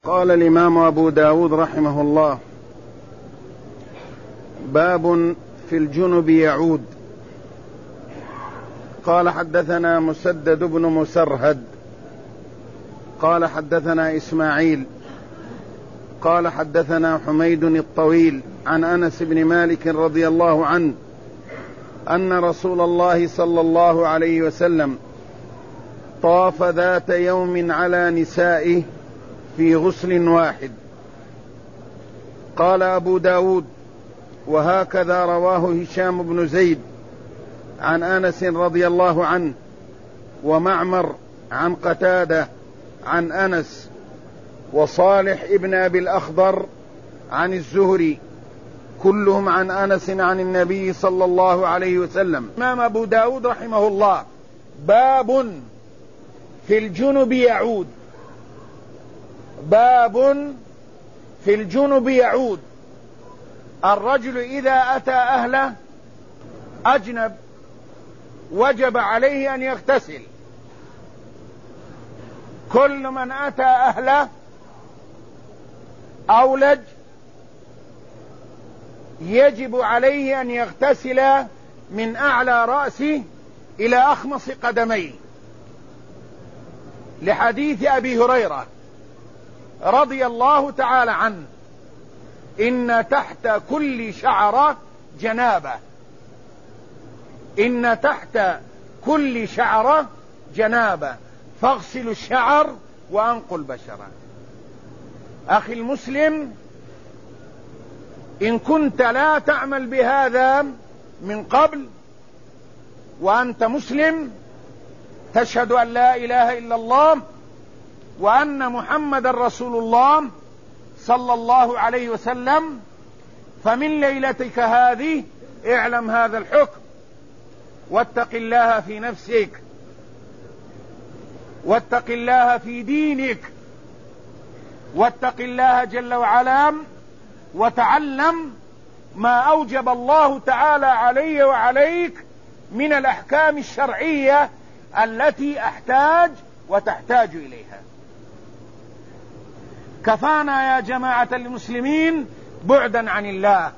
قال الإمام أبو داود رحمه الله: باب في الجنب يعود. قال: حدثنا مسدد بن مسرهد قال حدثنا إسماعيل قال حدثنا حميد الطويل عن أنس بن مالك رضي الله عنه أن رسول الله صلى الله عليه وسلم طاف ذات يوم على نسائه في غسل واحد. قال أبو داود: وهكذا رواه هشام بن زيد عن أنس رضي الله عنه، ومعمر عن قتادة عن أنس، وصالح ابن أبي الأخضر عن الزهري، كلهم عن أنس عن النبي صلى الله عليه وسلم. إمام أبو داود رحمه الله: باب في الجنب يعود. باب في الجنب يعود. الرجل إذا أتى أهله أجنب وجب عليه أن يغتسل. كل من أتى أهله أولج يجب عليه أن يغتسل من أعلى رأسه إلى أخمص قدميه، لحديث أبي هريرة رضي الله تعالى عنه: إن تحت كل شعرة جنابة. إن تحت كل شعرة جنابة فاغسلوا الشعر وأنقوا البشرة. أخي المسلم، إن كنت لا تعمل بهذا من قبل وأنت مسلم تشهد أن لا إله إلا الله وأن محمد رسول الله صلى الله عليه وسلم، فمن ليلتك هذه اعلم هذا الحكم، واتق الله في نفسك، واتق الله في دينك، واتق الله جل وعلا، وتعلم ما أوجب الله تعالى علي وعليك من الأحكام الشرعية التي أحتاج وتحتاج إليها. كفانا يا جماعة المسلمين بعدا عن الله،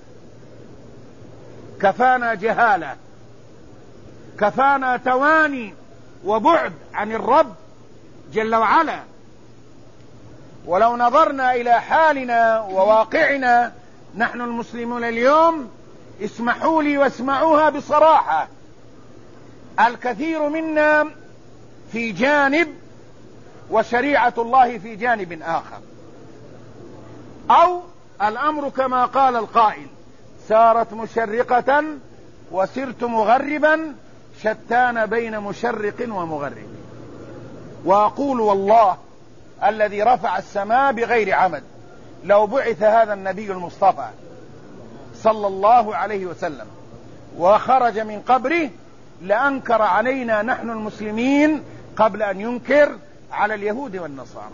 كفانا جهالة، كفانا تواني وبعد عن الرب جل وعلا. ولو نظرنا إلى حالنا وواقعنا نحن المسلمون اليوم، اسمحوا لي واسمعوها بصراحة، الكثير منا في جانب وشريعة الله في جانب آخر، أو الأمر كما قال القائل: سارت مشرقة وسرت مغربا، شتان بين مشرق ومغرب. وأقول والله الذي رفع السماء بغير عمد، لو بعث هذا النبي المصطفى صلى الله عليه وسلم وخرج من قبره لأنكر علينا نحن المسلمين قبل أن ينكر على اليهود والنصارى.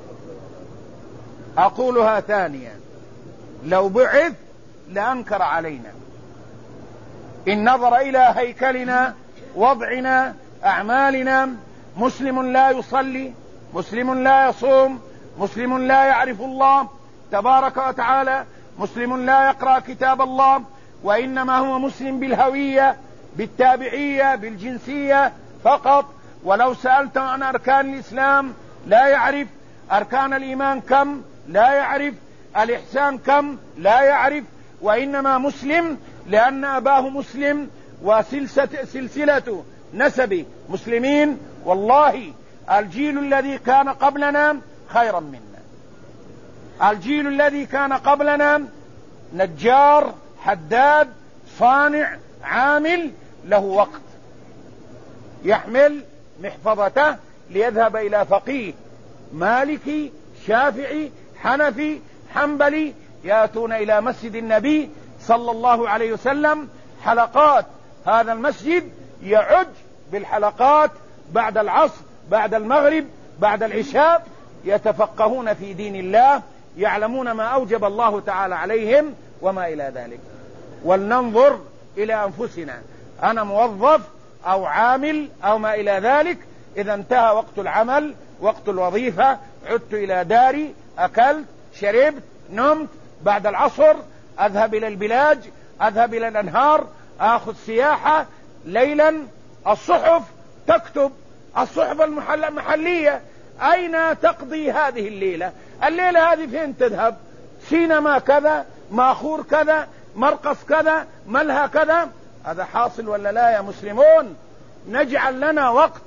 أقولها ثانيا: لو بعث لأنكر علينا. إن نظر إلى هيكلنا، وضعنا، أعمالنا، مسلم لا يصلي، مسلم لا يصوم، مسلم لا يعرف الله تبارك وتعالى، مسلم لا يقرأ كتاب الله، وإنما هو مسلم بالهوية، بالتابعية، بالجنسية فقط. ولو سألت عن أركان الإسلام لا يعرف، أركان الإيمان كم لا يعرف، الإحسان كم لا يعرف، وإنما مسلم لأن أباه مسلم وسلسلة نسب مسلمين. والله الجيل الذي كان قبلنا خيرا منا. الجيل الذي كان قبلنا نجار، حداد، صانع، عامل، له وقت يحمل محفظته ليذهب إلى فقيه مالكي شافعي حنفي حنبلي، يأتون إلى مسجد النبي صلى الله عليه وسلم حلقات. هذا المسجد يعج بالحلقات بعد العصر، بعد المغرب، بعد العشاء، يتفقهون في دين الله، يعلمون ما أوجب الله تعالى عليهم وما إلى ذلك. ولننظر إلى أنفسنا، أنا موظف أو عامل أو ما إلى ذلك، إذا انتهى وقت العمل، وقت الوظيفة، عدت إلى داري، أكلت شربت نمت، بعد العصر أذهب إلى البلاج، أذهب إلى الأنهار، أخذ سياحة ليلا. الصحف تكتب، الصحف المحلية، أين تقضي هذه الليلة؟ الليلة هذه فين تذهب؟ سينما كذا، ماخور كذا، مرقص كذا، ملهى كذا. هذا حاصل ولا لا يا مسلمون؟ نجعل لنا وقت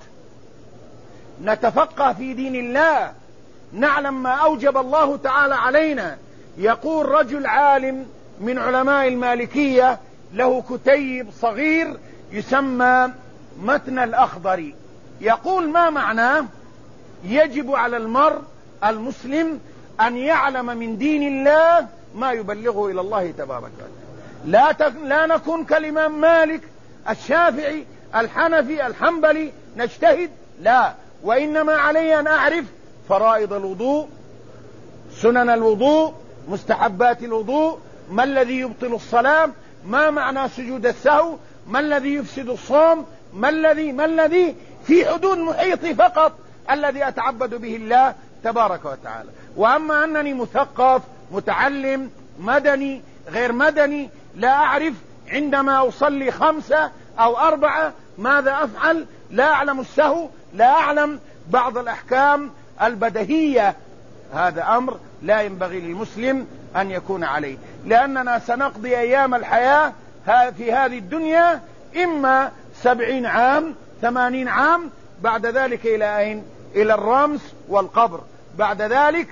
نتفقه في دين الله، نعلم ما أوجب الله تعالى علينا. يقول رجل عالم من علماء المالكية له كتيب صغير يسمى متن الأخضري، يقول ما معناه؟ يجب على المرء المسلم أن يعلم من دين الله ما يبلغه إلى الله تبارك وتعالى. لا نكون كالإمام مالك، الشافعي، الحنفي، الحنبلي نجتهد، لا، وإنما علي أن أعرف فرائض الوضوء، سنن الوضوء، مستحبات الوضوء، ما الذي يبطل الصلاة، ما معنى سجود السهو، ما الذي يفسد الصوم، ما الذي في حدود محيطي فقط الذي أتعبد به الله تبارك وتعالى. وأما أنني مثقف متعلم مدني غير مدني لا أعرف عندما أصلي 5 أو 4 ماذا أفعل، لا أعلم السهو، لا أعلم بعض الأحكام البديهية، هذا أمر لا ينبغي للمسلم أن يكون عليه، لأننا سنقضي أيام الحياة في هذه الدنيا إما 70 عام 80 عام، بعد ذلك إلى أين؟ إلى الرمس والقبر، بعد ذلك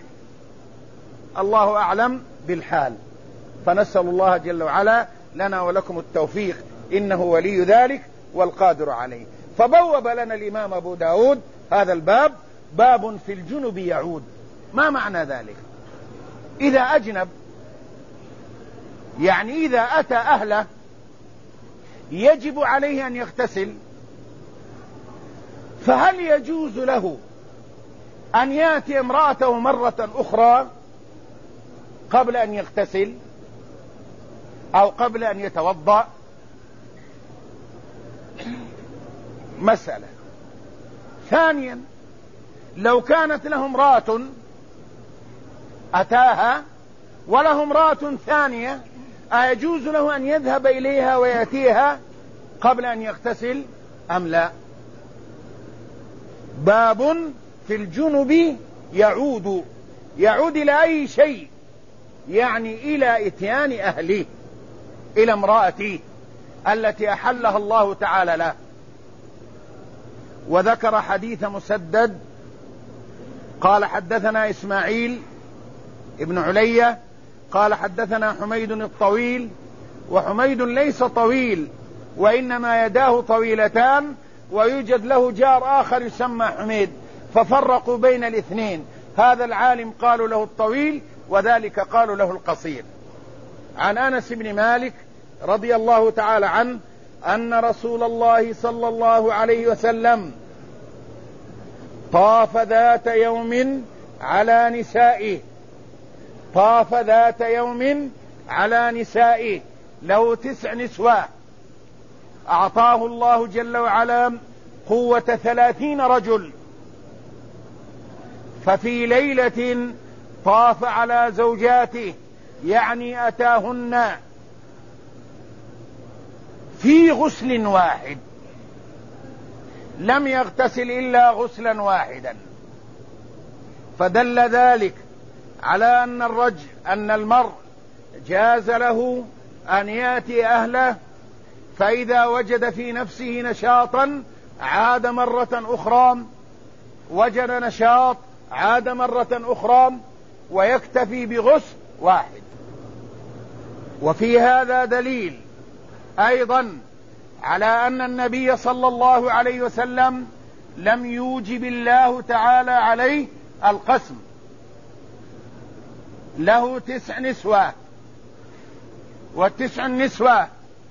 الله أعلم بالحال. فنسأل الله جل وعلا لنا ولكم التوفيق، إنه ولي ذلك والقادر عليه. فبوب لنا الإمام أبو داود هذا الباب، باب في الجنب يعود. ما معنى ذلك؟ إذا أجنب، يعني إذا أتى أهله يجب عليه أن يغتسل، فهل يجوز له أن يأتي امرأته مرة أخرى قبل أن يغتسل أو قبل أن يتوضأ؟ مسألة. ثانيا، لو كانت له امرأة أتاها وله امرأة ثانية، أيجوز له أن يذهب إليها ويأتيها قبل أن يغتسل أم لا؟ باب في الجنب يعود. يعود إلى أي شيء؟ يعني إلى إتيان أهله، إلى امرأته التي أحلها الله تعالى له. وذكر حديث مسدد قال حدثنا إسماعيل ابن علية قال حدثنا حميد الطويل، وحميد ليس طويل وإنما يداه طويلتان، ويوجد له جار آخر يسمى حميد، ففرقوا بين الاثنين، هذا العالم قالوا له الطويل وذلك قالوا له القصير. عن أنس بن مالك رضي الله تعالى عنه أن رسول الله صلى الله عليه وسلم طاف ذات يوم على نسائه، طاف ذات يوم على نسائه، له 9 نسوة، أعطاه الله جل وعلا قوة 30 رجل. ففي ليلة طاف على زوجاته، يعني أتاهن في غسل واحد، لم يغتسل إلا غسلا واحدا، فدل ذلك على أن المرء جاز له أن يأتي أهله، فإذا وجد في نفسه نشاطا عاد مرة أخرى، وجد نشاط عاد مرة أخرى، ويكتفي بغسل واحد. وفي هذا دليل أيضا على أن النبي صلى الله عليه وسلم لم يوجب الله تعالى عليه القسم، له 9 نسوة، و9 نسوة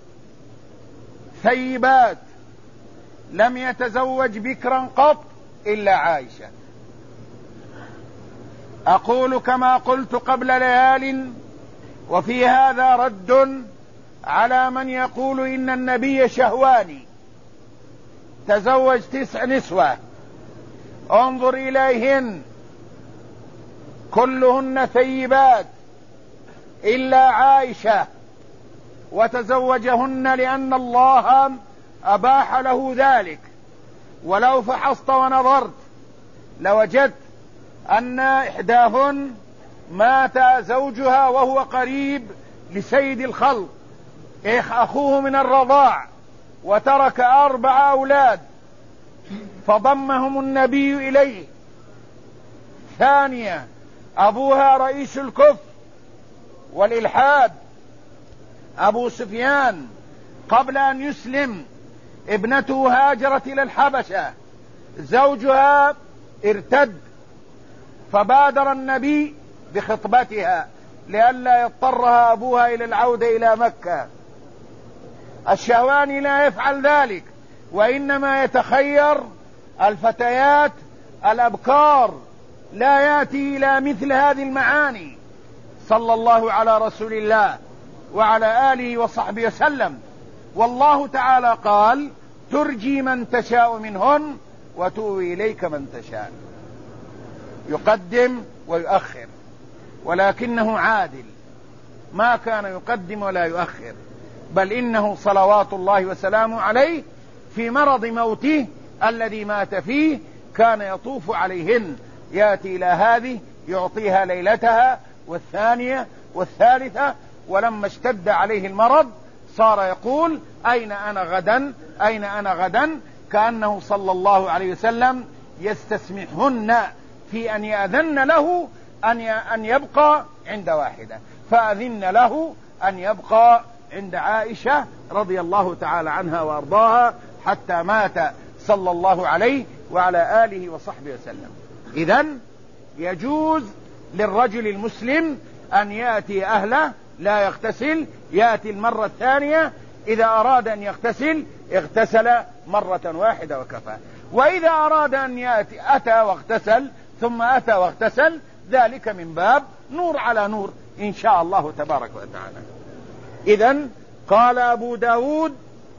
ثيبات لم يتزوج بكرا قط إلا عائشة. أقول كما قلت قبل ليال، وفي هذا رد على من يقول إن النبي شهواني تزوج 9 نسوة. انظر إليهن كلهن ثيبات إلا عائشة، وتزوجهن لأن الله أباح له ذلك. ولو فحصت ونظرت لوجدت أن إحداهن مات زوجها وهو قريب لسيد الخلق، أخوه من الرضاع، وترك 4 أولاد فضمهم النبي إليه. ثانية، أبوها رئيس الكفر والإلحاد أبو سفيان قبل أن يسلم، ابنته هاجرت إلى الحبشة، زوجها ارتد، فبادر النبي بخطبتها لئلا يضطرها أبوها إلى العودة إلى مكة. الشهواني لا يفعل ذلك، وإنما يتخير الفتيات الأبكار، لا يأتي إلى مثل هذه المعاني صلى الله على رسول الله وعلى آله وصحبه وسلم. والله تعالى قال: ترجي من تشاء منهن وتؤوي إليك من تشاء. يقدم ويؤخر، ولكنه عادل، ما كان يقدم ولا يؤخر، بل إنه صلوات الله وسلامه عليه في مرض موته الذي مات فيه كان يطوف عليهن، يأتي إلى هذه يعطيها ليلتها والثانية والثالثة، ولما اشتد عليه المرض صار يقول: أين أنا غدا، أين أنا غدا، كأنه صلى الله عليه وسلم يستسمحهن في أن يأذن له أن يبقى عند واحدة، فأذن له أن يبقى عند عائشة رضي الله تعالى عنها وأرضاها حتى مات صلى الله عليه وعلى آله وصحبه وسلم. إذن يجوز للرجل المسلم أن يأتي أهله لا يغتسل، يأتي المرة الثانية، إذا أراد أن يغتسل اغتسل مرة واحدة وكفى. وإذا أراد أن يأتي أتى واغتسل ثم أتى واغتسل، ذلك من باب نور على نور إن شاء الله تبارك وتعالى. إذن قال أبو داود: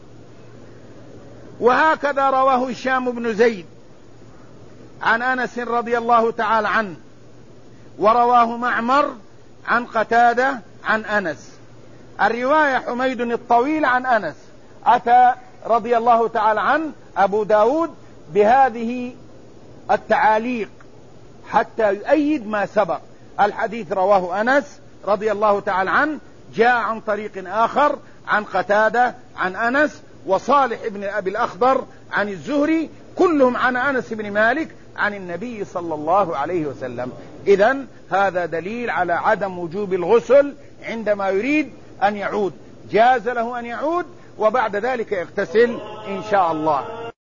وهكذا رواه هشام بن زيد عن أنس رضي الله تعالى عنه، ورواه معمر عن قتادة عن أنس. الرواية حميد الطويل عن أنس، أتى رضي الله تعالى عنه أبو داود بهذه التعاليق حتى يؤيد ما سبق. الحديث رواه أنس رضي الله تعالى عنه، جاء عن طريق آخر عن قتادة عن أنس، وصالح بن أبي الأخضر عن الزهري، كلهم عن أنس بن مالك عن النبي صلى الله عليه وسلم. إذن هذا دليل على عدم وجوب الغسل عندما يريد أن يعود، جاز له أن يعود وبعد ذلك يغتسل إن شاء الله.